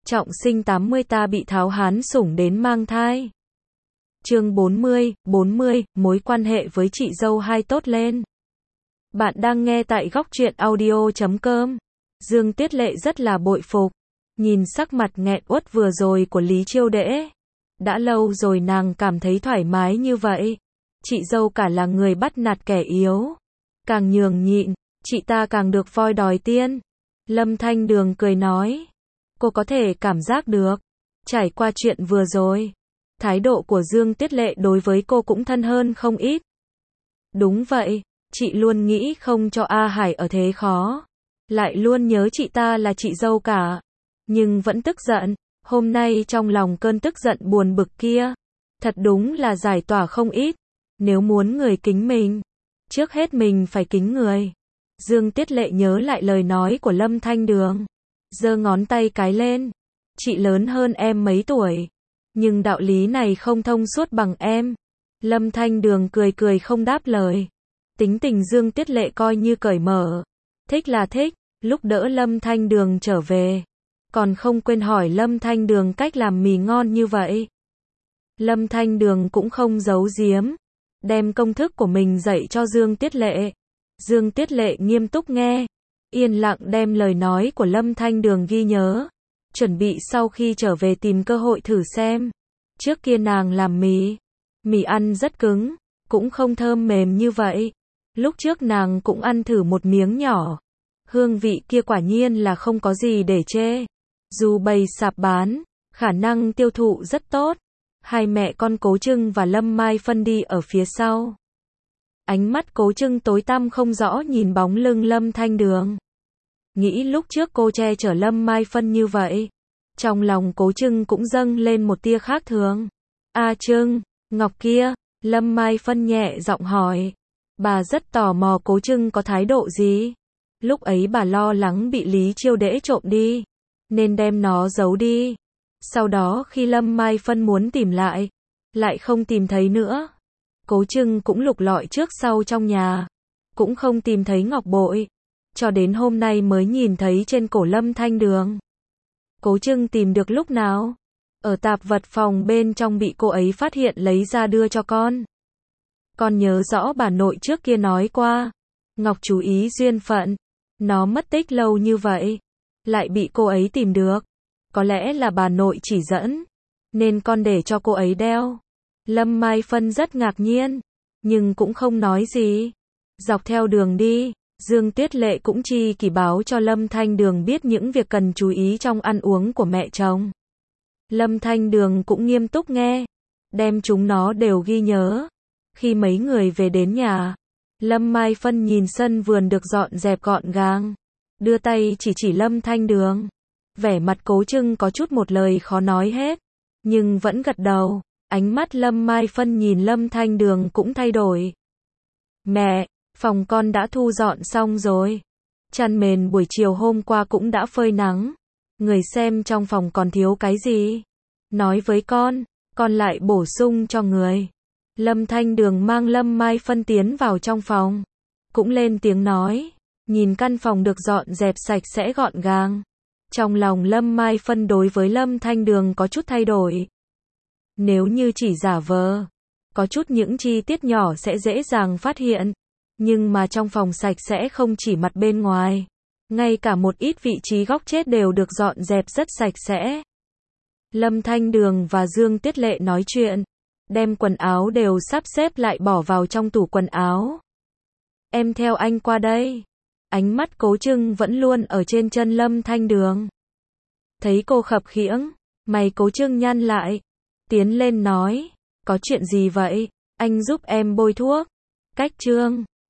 Trọng sinh 80 ta bị Tháo Hán sủng đến mang thai. Chương 40, mối quan hệ với chị dâu hai tốt lên. Bạn đang nghe tại Góc Truyện Audio.com. Dương Tiết Lệ rất là bội phục. Nhìn sắc mặt nghẹn uất vừa rồi của Lý Chiêu Đễ. Đã lâu rồi nàng cảm thấy thoải mái như vậy. Chị dâu cả là người bắt nạt kẻ yếu. Càng nhường nhịn, chị ta càng được voi đòi tiên. Lâm Thanh Đường cười nói. Cô có thể cảm giác được. Trải qua chuyện vừa rồi, thái độ của Dương Tiết Lệ đối với cô cũng thân hơn không ít. Đúng vậy, chị luôn nghĩ không cho A Hải ở thế khó. Lại luôn nhớ chị ta là chị dâu cả. Nhưng vẫn tức giận. Hôm nay trong lòng cơn tức giận buồn bực kia, thật đúng là giải tỏa không ít. Nếu muốn người kính mình, trước hết mình phải kính người. Dương Tiết Lệ nhớ lại lời nói của Lâm Thanh Đường. Giơ ngón tay cái lên. Chị lớn hơn em mấy tuổi. Nhưng đạo lý này không thông suốt bằng em. Lâm Thanh Đường cười cười không đáp lời. Tính tình Dương Tiết Lệ coi như cởi mở. Thích là thích. Lúc đỡ Lâm Thanh Đường trở về, còn không quên hỏi Lâm Thanh Đường cách làm mì ngon như vậy. Lâm Thanh Đường cũng không giấu giếm. Đem công thức của mình dạy cho Dương Tiết Lệ. Dương Tiết Lệ nghiêm túc nghe. Yên lặng đem lời nói của Lâm Thanh Đường ghi nhớ. Chuẩn bị sau khi trở về tìm cơ hội thử xem. Trước kia nàng làm mì ăn rất cứng, cũng không thơm mềm như vậy. Lúc trước nàng cũng ăn thử một miếng nhỏ. Hương vị kia quả nhiên là không có gì để chê. Dù bày sạp bán, khả năng tiêu thụ rất tốt. Hai mẹ con Cố Trưng và Lâm Mai Phân đi ở phía sau. Ánh mắt Cố Trưng tối tăm không rõ nhìn bóng lưng Lâm Thanh Đường. Nghĩ lúc trước cô che chở Lâm Mai Phân như vậy. Trong lòng Cố Trưng cũng dâng lên một tia khác thường. A Trưng, Ngọc kia, Lâm Mai Phân nhẹ giọng hỏi. Bà rất tò mò Cố Trưng có thái độ gì. Lúc ấy bà lo lắng bị Lý Chiêu Đễ trộm đi, nên đem nó giấu đi. Sau đó khi Lâm Mai Phân muốn tìm lại không tìm thấy nữa. Cố Trưng cũng lục lọi trước sau trong nhà, cũng không tìm thấy ngọc bội. Cho đến hôm nay mới nhìn thấy trên cổ Lâm Thanh Đường. Cố Trưng tìm được lúc nào? Ở tạp vật phòng bên trong bị cô ấy phát hiện lấy ra đưa cho con. Con nhớ rõ bà nội trước kia nói qua. Ngọc chú ý duyên phận. Nó mất tích lâu như vậy, lại bị cô ấy tìm được. Có lẽ là bà nội chỉ dẫn, nên con để cho cô ấy đeo. Lâm Mai Phân rất ngạc nhiên, nhưng cũng không nói gì. Dọc theo đường đi, Dương Tiết Lệ cũng chi kỷ báo cho Lâm Thanh Đường biết những việc cần chú ý trong ăn uống của mẹ chồng. Lâm Thanh Đường cũng nghiêm túc nghe, đem chúng nó đều ghi nhớ. Khi mấy người về đến nhà, Lâm Mai Phân nhìn sân vườn được dọn dẹp gọn gàng, đưa tay chỉ Lâm Thanh Đường. Vẻ mặt Cố Trưng có chút một lời khó nói hết, nhưng vẫn gật đầu. Ánh mắt Lâm Mai Phân nhìn Lâm Thanh Đường cũng thay đổi. Mẹ, phòng con đã thu dọn xong rồi. Chăn mền buổi chiều hôm qua cũng đã phơi nắng. Người xem trong phòng còn thiếu cái gì. Nói với con lại bổ sung cho người. Lâm Thanh Đường mang Lâm Mai Phân tiến vào trong phòng. Cũng lên tiếng nói. Nhìn căn phòng được dọn dẹp sạch sẽ gọn gàng. Trong lòng Lâm Mai Phân đối với Lâm Thanh Đường có chút thay đổi. Nếu như chỉ giả vờ, có chút những chi tiết nhỏ sẽ dễ dàng phát hiện. Nhưng mà trong phòng sạch sẽ không chỉ mặt bên ngoài. Ngay cả một ít vị trí góc chết đều được dọn dẹp rất sạch sẽ. Lâm Thanh Đường và Dương Tiết Lệ nói chuyện. Đem quần áo đều sắp xếp lại bỏ vào trong tủ quần áo. Em theo anh qua đây. Ánh mắt Cố Trưng vẫn luôn ở trên chân Lâm Thanh Đường. Thấy cô khập khiễng, mày Cố Trưng nhăn lại. Tiến lên nói, có chuyện gì vậy? Anh giúp em bôi thuốc. Cách Trương.